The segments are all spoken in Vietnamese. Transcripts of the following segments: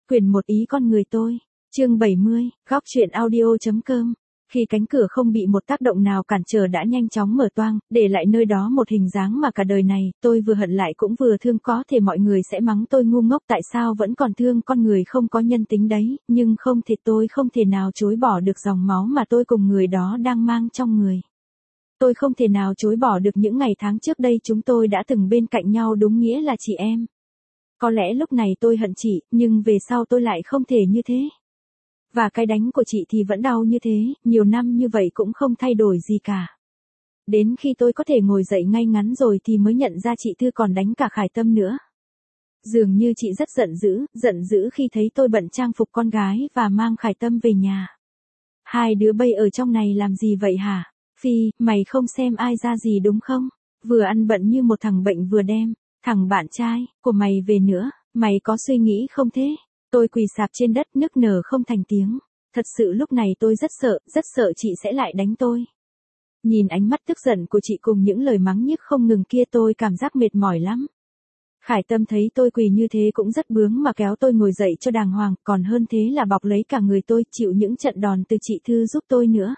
Quyển 1 Ý con người tôi. Chương 70, góc truyện audio.com. Khi cánh cửa không bị một tác động nào cản trở đã nhanh chóng mở toang, để lại nơi đó một hình dáng mà cả đời này, tôi vừa hận lại cũng vừa thương. Có thể mọi người sẽ mắng tôi ngu ngốc tại sao vẫn còn thương con người không có nhân tính đấy, nhưng không thể, tôi không thể nào chối bỏ được dòng máu mà tôi cùng người đó đang mang trong người. Tôi không thể nào chối bỏ được những ngày tháng trước đây chúng tôi đã từng bên cạnh nhau đúng nghĩa là chị em. Có lẽ lúc này tôi hận chị, nhưng về sau tôi lại không thể như thế. Và cái đánh của chị thì vẫn đau như thế, nhiều năm như vậy cũng không thay đổi gì cả. Đến khi tôi có thể ngồi dậy ngay ngắn rồi thì mới nhận ra chị Thư còn đánh cả Khải Tâm nữa. Dường như chị rất giận dữ khi thấy tôi bận trang phục con gái và mang Khải Tâm về nhà. Hai đứa bay ở trong này làm gì vậy hả? Phi, mày không xem ai ra gì đúng không? Vừa ăn bận như một thằng bệnh vừa đem thằng bạn trai của mày về nữa, mày có suy nghĩ không thế? Tôi quỳ sạp trên đất nức nở không thành tiếng. Thật sự lúc này tôi rất sợ chị sẽ lại đánh tôi. Nhìn ánh mắt tức giận của chị cùng những lời mắng nhiếc không ngừng kia tôi cảm giác mệt mỏi lắm. Khải Tâm thấy tôi quỳ như thế cũng rất bướng mà kéo tôi ngồi dậy cho đàng hoàng, còn hơn thế là bọc lấy cả người tôi chịu những trận đòn từ chị Thư giúp tôi nữa.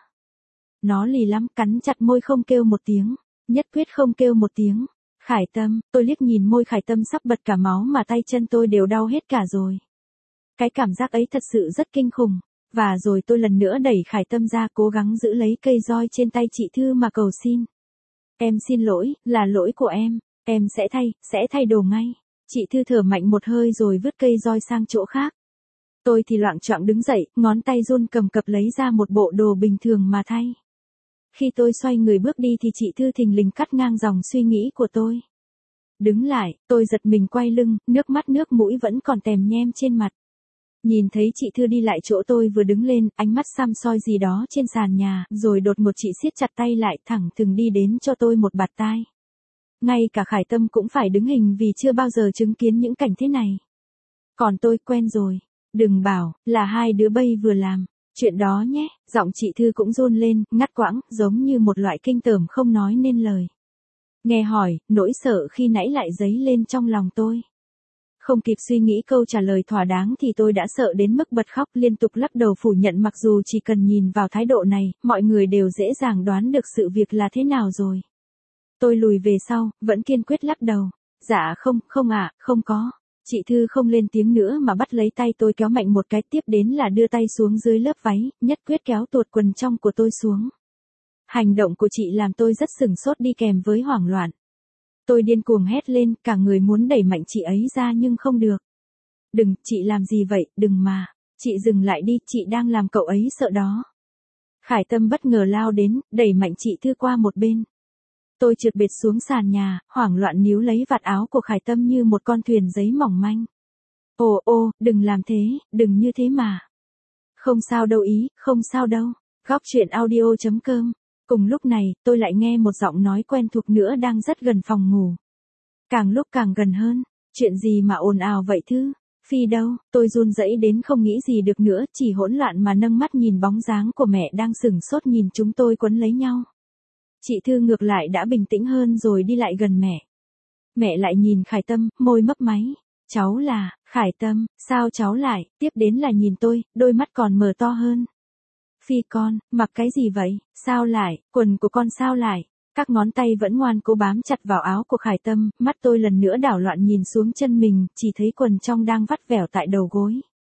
Nó lì lắm, cắn chặt môi không kêu một tiếng, nhất quyết không kêu một tiếng. Khải Tâm, tôi liếc nhìn môi Khải Tâm sắp bật cả máu mà tay chân tôi đều đau hết cả rồi. Cái cảm giác ấy thật sự rất kinh khủng. Và rồi tôi lần nữa đẩy Khải Tâm ra cố gắng giữ lấy cây roi trên tay chị Thư mà cầu xin. Em xin lỗi, là lỗi của em sẽ thay đồ ngay. Chị Thư thở mạnh một hơi rồi vứt cây roi sang chỗ khác. Tôi thì loạng choạng đứng dậy, ngón tay run cầm cập lấy ra một bộ đồ bình thường mà thay. Khi tôi xoay người bước đi thì chị Thư thình lình cắt ngang dòng suy nghĩ của tôi. Đứng lại, tôi giật mình quay lưng, nước mắt nước mũi vẫn còn tèm nhem trên mặt. Nhìn thấy chị Thư đi lại chỗ tôi vừa đứng lên, ánh mắt săm soi gì đó trên sàn nhà, rồi đột ngột chị siết chặt tay lại thẳng thừng đi đến cho tôi một bạt tai. Ngay cả Khải Tâm cũng phải đứng hình vì chưa bao giờ chứng kiến những cảnh thế này. Còn tôi quen rồi, đừng bảo là hai đứa bay vừa làm chuyện đó nhé. Giọng chị Thư cũng run lên, ngắt quãng, giống như một loại kinh tởm không nói nên lời. Nghe hỏi, nỗi sợ khi nãy lại dấy lên trong lòng tôi. Không kịp suy nghĩ câu trả lời thỏa đáng thì tôi đã sợ đến mức bật khóc liên tục lắc đầu phủ nhận, mặc dù chỉ cần nhìn vào thái độ này, mọi người đều dễ dàng đoán được sự việc là thế nào rồi. Tôi lùi về sau, vẫn kiên quyết lắc đầu. Dạ không có. Chị Thư không lên tiếng nữa mà bắt lấy tay tôi kéo mạnh một cái, tiếp đến là đưa tay xuống dưới lớp váy, nhất quyết kéo tuột quần trong của tôi xuống. Hành động của chị làm tôi rất sửng sốt đi kèm với hoảng loạn. Tôi điên cuồng hét lên, cả người muốn đẩy mạnh chị ấy ra nhưng không được. Đừng, chị làm gì vậy, đừng mà. Chị dừng lại đi, chị đang làm cậu ấy sợ đó. Khải Tâm bất ngờ lao đến, đẩy mạnh chị Thư qua một bên. Tôi trượt bệt xuống sàn nhà, hoảng loạn níu lấy vạt áo của Khải Tâm như một con thuyền giấy mỏng manh. Ồ, đừng làm thế, đừng như thế mà. Không sao đâu ý, không sao đâu. Góc truyện audio.com. Cùng lúc này, tôi lại nghe một giọng nói quen thuộc nữa đang rất gần phòng ngủ. Càng lúc càng gần hơn. Chuyện gì mà ồn ào vậy Thư? Phi đâu? Tôi run rẩy đến không nghĩ gì được nữa, chỉ hỗn loạn mà nâng mắt nhìn bóng dáng của mẹ đang sửng sốt nhìn chúng tôi quấn lấy nhau. Chị Thư ngược lại đã bình tĩnh hơn rồi đi lại gần mẹ. Mẹ lại nhìn Khải Tâm, môi mấp máy. Cháu là, Khải Tâm, sao cháu lại? Tiếp đến là nhìn tôi, đôi mắt còn mở to hơn. Phi con, mặc cái gì vậy? Sao lại, quần của con sao lại? Các ngón tay vẫn ngoan cố bám chặt vào áo của Khải Tâm, mắt tôi lần nữa đảo loạn nhìn xuống chân mình, chỉ thấy quần trong đang vắt vẻo tại đầu gối.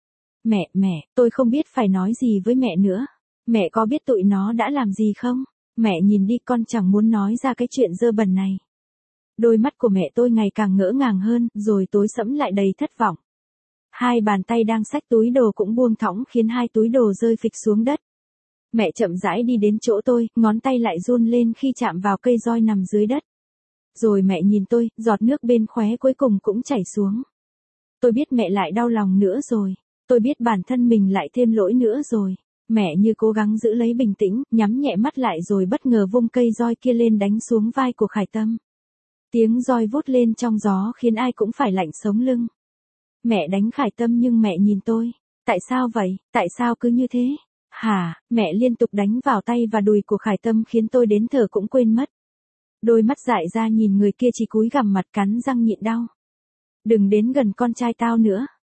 Mẹ, tôi không biết phải nói gì với mẹ nữa. Mẹ có biết tụi nó đã làm gì không? Mẹ nhìn đi, con chẳng muốn nói ra cái chuyện dơ bẩn này. Đôi mắt của mẹ tôi ngày càng ngỡ ngàng hơn, rồi tối sẫm lại đầy thất vọng. Hai bàn tay đang xách túi đồ cũng buông thõng khiến hai túi đồ rơi phịch xuống đất. Mẹ chậm rãi đi đến chỗ tôi, ngón tay lại run lên khi chạm vào cây roi nằm dưới đất. Rồi mẹ nhìn tôi, giọt nước bên khóe cuối cùng cũng chảy xuống. Tôi biết mẹ lại đau lòng nữa rồi. Tôi biết bản thân mình lại thêm lỗi nữa rồi. Mẹ như cố gắng giữ lấy bình tĩnh, nhắm nhẹ mắt lại rồi bất ngờ vung cây roi kia lên đánh xuống vai của Khải Tâm. Tiếng roi vút lên trong gió khiến ai cũng phải lạnh sống lưng. Mẹ đánh Khải Tâm nhưng mẹ nhìn tôi. Tại sao vậy? Tại sao cứ như thế? Hả? Mẹ liên tục đánh vào tay và đùi của Khải Tâm khiến tôi đến thở cũng quên mất. Đôi mắt dại ra nhìn người kia chỉ cúi gằm mặt cắn răng nhịn đau. Đừng đến gần con trai tao nữa.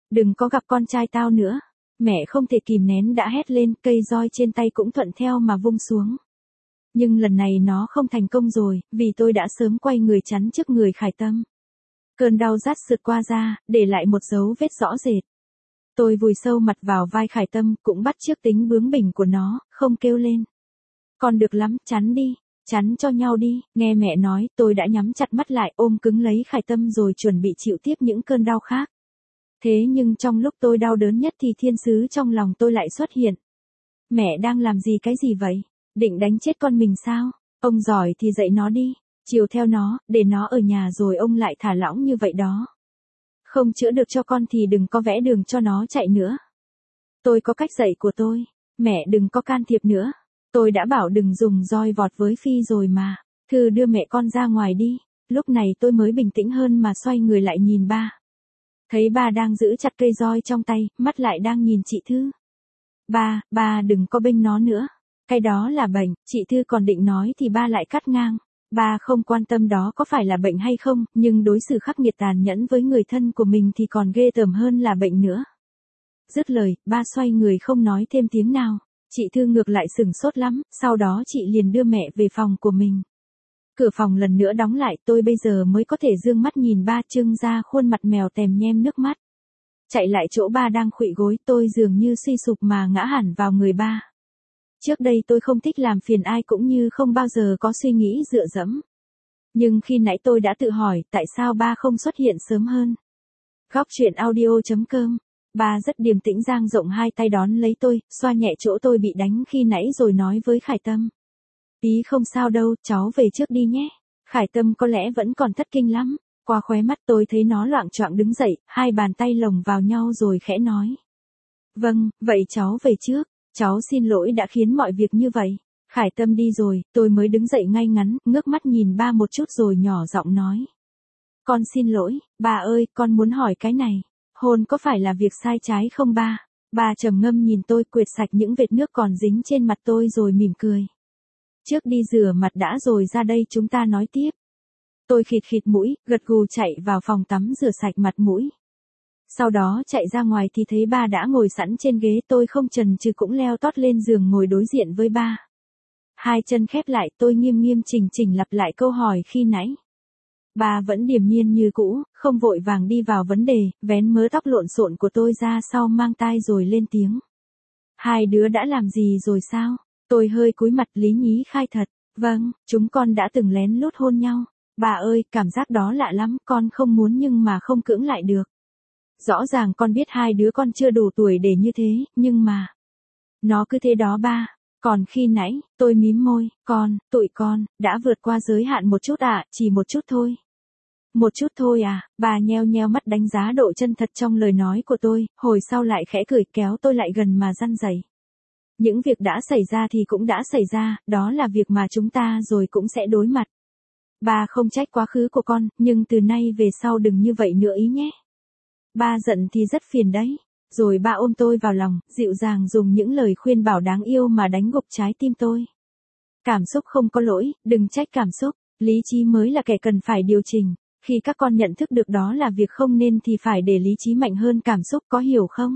Đừng có gặp con trai tao nữa. Mẹ không thể kìm nén đã hét lên, cây roi trên tay cũng thuận theo mà vung xuống. Nhưng lần này nó không thành công rồi, vì tôi đã sớm quay người chắn trước người Khải Tâm. Cơn đau rát sượt qua da, để lại một dấu vết rõ rệt. Tôi vùi sâu mặt vào vai Khải Tâm, cũng bắt chước tính bướng bỉnh của nó, không kêu lên. Con được lắm, chắn đi, chắn cho nhau đi, nghe mẹ nói, tôi đã nhắm chặt mắt lại ôm cứng lấy Khải Tâm rồi chuẩn bị chịu tiếp những cơn đau khác. Thế nhưng trong lúc tôi đau đớn nhất thì thiên sứ trong lòng tôi lại xuất hiện. Mẹ đang làm gì cái gì vậy? Định đánh chết con mình sao? Ông giỏi thì dạy nó đi, chiều theo nó, để nó ở nhà rồi ông lại thả lỏng như vậy đó. Không chữa được cho con thì đừng có vẽ đường cho nó chạy nữa. Tôi có cách dạy của tôi, mẹ đừng có can thiệp nữa. Tôi đã bảo đừng dùng roi vọt với Phi rồi mà, Thư đưa mẹ con ra ngoài đi. Lúc này tôi mới bình tĩnh hơn mà xoay người lại nhìn ba. Thấy ba đang giữ chặt cây roi trong tay, mắt lại đang nhìn chị Thư. Ba đừng có bênh nó nữa. Cái đó là bệnh, chị Thư còn định nói thì ba lại cắt ngang. Ba không quan tâm đó có phải là bệnh hay không, nhưng đối xử khắc nghiệt tàn nhẫn với người thân của mình thì còn ghê tởm hơn là bệnh nữa. Dứt lời, ba xoay người không nói thêm tiếng nào. Chị Thư ngược lại sửng sốt lắm, sau đó chị liền đưa mẹ về phòng của mình. Cửa phòng lần nữa đóng lại, tôi bây giờ mới có thể dương mắt nhìn ba trưng ra khuôn mặt mèo tèm nhem nước mắt. Chạy lại chỗ ba đang khuỵu gối, tôi dường như suy sụp mà ngã hẳn vào người ba. Trước đây tôi không thích làm phiền ai cũng như không bao giờ có suy nghĩ dựa dẫm. Nhưng khi nãy tôi đã tự hỏi tại sao ba không xuất hiện sớm hơn. Góc truyện audio.com. Ba rất điềm tĩnh dang rộng hai tay đón lấy tôi, xoa nhẹ chỗ tôi bị đánh khi nãy rồi nói với Khải Tâm. Ý không sao đâu, cháu về trước đi nhé. Khải Tâm có lẽ vẫn còn thất kinh lắm. Qua khóe mắt tôi thấy nó loạng choạng đứng dậy, hai bàn tay lồng vào nhau rồi khẽ nói. Vâng, vậy cháu về trước. Cháu xin lỗi đã khiến mọi việc như vậy. Khải Tâm đi rồi, tôi mới đứng dậy ngay ngắn, ngước mắt nhìn ba một chút rồi nhỏ giọng nói. Con xin lỗi, ba ơi, con muốn hỏi cái này. Hôn có phải là việc sai trái không ba? Ba trầm ngâm nhìn tôi quệt sạch những vệt nước còn dính trên mặt tôi rồi mỉm cười. Trước đi rửa mặt đã rồi ra đây chúng ta nói tiếp. Tôi khịt khịt mũi, gật gù chạy vào phòng tắm rửa sạch mặt mũi. Sau đó chạy ra ngoài thì thấy ba đã ngồi sẵn trên ghế, tôi không chần chừ cũng leo tót lên giường ngồi đối diện với ba. Hai chân khép lại, tôi nghiêm nghiêm chỉnh chỉnh lặp lại câu hỏi khi nãy. Ba vẫn điềm nhiên như cũ, không vội vàng đi vào vấn đề, vén mớ tóc lộn xộn của tôi ra sau mang tai rồi lên tiếng. Hai đứa đã làm gì rồi sao? Tôi hơi cúi mặt lý nhí khai thật. Vâng, chúng con đã từng lén lút hôn nhau. Bà ơi, cảm giác đó lạ lắm, con không muốn nhưng mà không cưỡng lại được. Rõ ràng con biết hai đứa con chưa đủ tuổi để như thế, nhưng mà... Nó cứ thế đó ba. Còn khi nãy, tôi mím môi, tụi con, đã vượt qua giới hạn một chút ạ, chỉ một chút thôi. Một chút thôi à, bà nheo nheo mắt đánh giá độ chân thật trong lời nói của tôi, hồi sau lại khẽ cười kéo tôi lại gần mà răn dạy. Những việc đã xảy ra thì cũng đã xảy ra, đó là việc mà chúng ta rồi cũng sẽ đối mặt. Bà không trách quá khứ của con, nhưng từ nay về sau đừng như vậy nữa ý nhé. Ba giận thì rất phiền đấy. Rồi ba ôm tôi vào lòng, dịu dàng dùng những lời khuyên bảo đáng yêu mà đánh gục trái tim tôi. Cảm xúc không có lỗi, đừng trách cảm xúc, lý trí mới là kẻ cần phải điều chỉnh. Khi các con nhận thức được đó là việc không nên thì phải để lý trí mạnh hơn cảm xúc, có hiểu không?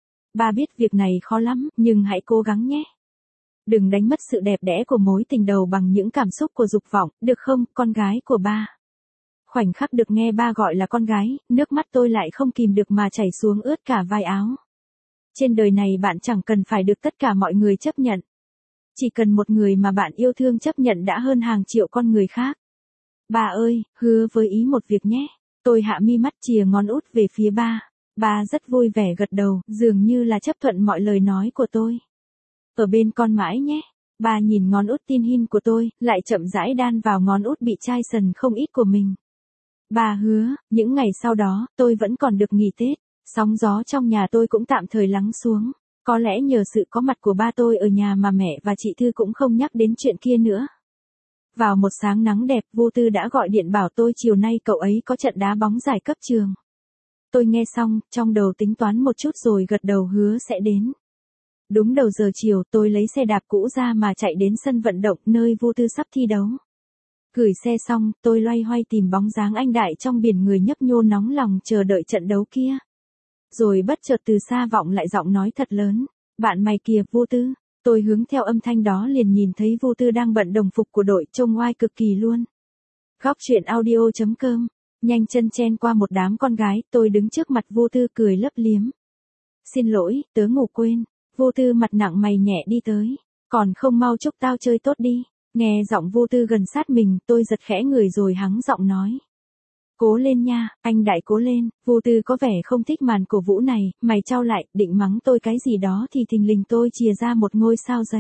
Ba biết việc này khó lắm, nhưng hãy cố gắng nhé. Đừng đánh mất sự đẹp đẽ của mối tình đầu bằng những cảm xúc của dục vọng, được không, con gái của ba? Khoảnh khắc được nghe ba gọi là con gái, nước mắt tôi lại không kìm được mà chảy xuống ướt cả vai áo. Trên đời này bạn chẳng cần phải được tất cả mọi người chấp nhận. Chỉ cần một người mà bạn yêu thương chấp nhận đã hơn hàng triệu con người khác. Ba ơi, hứa với ý một việc nhé. Tôi hạ mi mắt chìa ngón út về phía ba. Ba rất vui vẻ gật đầu, dường như là chấp thuận mọi lời nói của tôi. Ở bên con mãi nhé. Ba nhìn ngón út tin hin của tôi, lại chậm rãi đan vào ngón út bị chai sần không ít của mình. Bà hứa, những ngày sau đó, tôi vẫn còn được nghỉ Tết. Sóng gió trong nhà tôi cũng tạm thời lắng xuống. Có lẽ nhờ sự có mặt của ba tôi ở nhà mà mẹ và chị Thư cũng không nhắc đến chuyện kia nữa. Vào một sáng nắng đẹp, vô tư đã gọi điện bảo tôi chiều nay cậu ấy có trận đá bóng giải cấp trường. Tôi nghe xong, trong đầu tính toán một chút rồi gật đầu hứa sẽ đến. Đúng đầu giờ chiều, tôi lấy xe đạp cũ ra mà chạy đến sân vận động nơi vô tư sắp thi đấu. Gửi xe xong, tôi loay hoay tìm bóng dáng anh Đại trong biển người nhấp nhô nóng lòng chờ đợi trận đấu kia. Rồi bất chợt từ xa vọng lại giọng nói thật lớn. Bạn mày kìa, Vô Tư. Tôi hướng theo âm thanh đó liền nhìn thấy Vô Tư đang bận đồng phục của đội, trông oai cực kỳ luôn. Góc truyện audio.com. Nhanh chân chen qua một đám con gái, tôi đứng trước mặt Vô Tư cười lấp liếm. Xin lỗi, tớ ngủ quên. Vô Tư mặt nặng mày nhẹ đi tới. Còn không mau chúc tao chơi tốt đi. Nghe giọng Vô Tư gần sát mình, tôi giật khẽ người rồi hắng giọng nói. Cố lên nha, anh Đại cố lên. Vô Tư có vẻ không thích màn cổ vũ này, mày trao lại, định mắng tôi cái gì đó thì thình lình tôi chìa ra một ngôi sao giấy.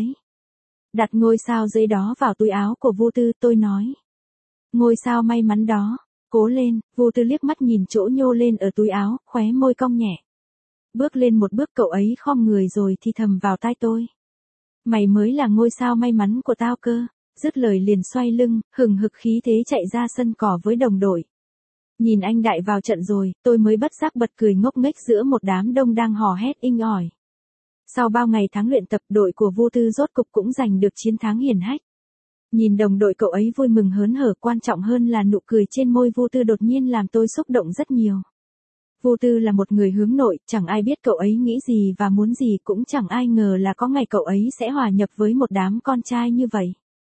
Đặt ngôi sao giấy đó vào túi áo của Vô Tư, tôi nói. Ngôi sao may mắn đó, cố lên. Vô Tư liếc mắt nhìn chỗ nhô lên ở túi áo, khóe môi cong nhẹ. Bước lên một bước cậu ấy khom người rồi thì thầm vào tai tôi. Mày mới là ngôi sao may mắn của tao cơ. Dứt lời liền xoay lưng, hừng hực khí thế chạy ra sân cỏ với đồng đội. Nhìn anh Đại vào trận rồi, tôi mới bất giác bật cười ngốc nghếch giữa một đám đông đang hò hét inh ỏi. Sau bao ngày tháng luyện tập, đội của Vô Tư rốt cục cũng giành được chiến thắng hiển hách. Nhìn đồng đội cậu ấy vui mừng hớn hở, quan trọng hơn là nụ cười trên môi Vô Tư đột nhiên làm tôi xúc động rất nhiều. Vô Tư là một người hướng nội, chẳng ai biết cậu ấy nghĩ gì và muốn gì, cũng chẳng ai ngờ là có ngày cậu ấy sẽ hòa nhập với một đám con trai như vậy.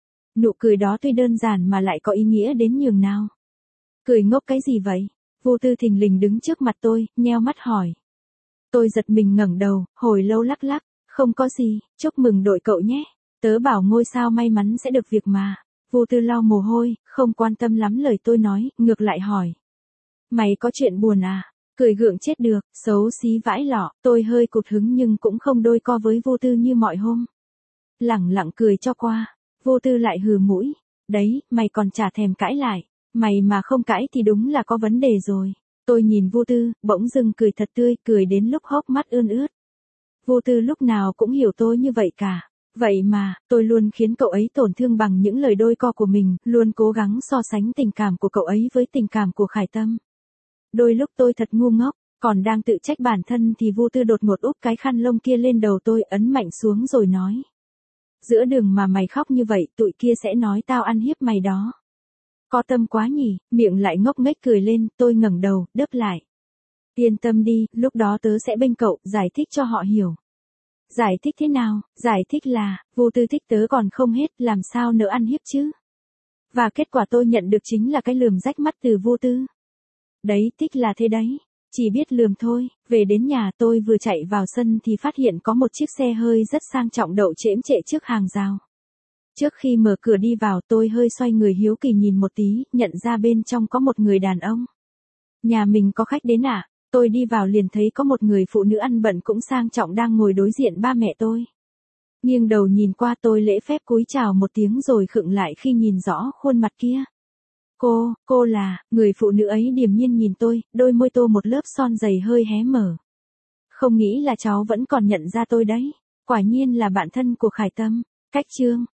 Nụ cười đó tuy đơn giản mà lại có ý nghĩa đến nhường nào. Cười ngốc cái gì vậy? Vô Tư thình lình đứng trước mặt tôi, nheo mắt hỏi. Tôi giật mình ngẩng đầu, hồi lâu lắc lắc. Không có gì, chúc mừng đội cậu nhé. Tớ bảo ngôi sao may mắn sẽ được việc mà. Vô Tư lau mồ hôi, không quan tâm lắm lời tôi nói, ngược lại hỏi. Mày có chuyện buồn à? Cười gượng chết được, xấu xí vãi lọ. Tôi hơi cụt hứng nhưng cũng không đôi co với Vô Tư như mọi hôm. Lẳng lặng cười cho qua. Vô Tư lại hừ mũi. Đấy, mày còn chả thèm cãi lại. Mày mà không cãi thì đúng là có vấn đề rồi. Tôi nhìn Vô Tư, bỗng dưng cười thật tươi, cười đến lúc hốc mắt ươn ướt. Vô Tư lúc nào cũng hiểu tôi như vậy cả. Vậy mà, tôi luôn khiến cậu ấy tổn thương bằng những lời đôi co của mình, luôn cố gắng so sánh tình cảm của cậu ấy với tình cảm của Khải Tâm. Đôi lúc tôi thật ngu ngốc, còn đang tự trách bản thân thì Vô Tư đột ngột úp cái khăn lông kia lên đầu tôi, ấn mạnh xuống rồi nói. Giữa đường mà mày khóc như vậy, tụi kia sẽ nói tao ăn hiếp mày đó. Có tâm quá nhỉ, miệng lại ngốc nghếch cười lên, tôi ngẩng đầu, đáp lại. Yên tâm đi, lúc đó tớ sẽ bênh cậu, giải thích cho họ hiểu. Giải thích thế nào? Giải thích là, Vô Tư thích tớ còn không hết, làm sao nỡ ăn hiếp chứ? Và kết quả tôi nhận được chính là cái lườm rách mắt từ Vô Tư. Đấy, thích là thế đấy. Chỉ biết lườm thôi. Về đến nhà tôi vừa chạy vào sân thì phát hiện có một chiếc xe hơi rất sang trọng đậu chễm chệ trước hàng rào. Trước khi mở cửa đi vào tôi hơi xoay người hiếu kỳ nhìn một tí, nhận ra bên trong có một người đàn ông. Nhà mình có khách đến à? Tôi đi vào liền thấy có một người phụ nữ ăn bận cũng sang trọng đang ngồi đối diện ba mẹ tôi. Nghiêng đầu nhìn qua tôi lễ phép cúi chào một tiếng rồi khựng lại khi nhìn rõ khuôn mặt kia. Cô là, người phụ nữ ấy điềm nhiên nhìn tôi, đôi môi tô một lớp son dày hơi hé mở. Không nghĩ là cháu vẫn còn nhận ra tôi đấy. Quả nhiên là bạn thân của Khải Tâm. Cách chương.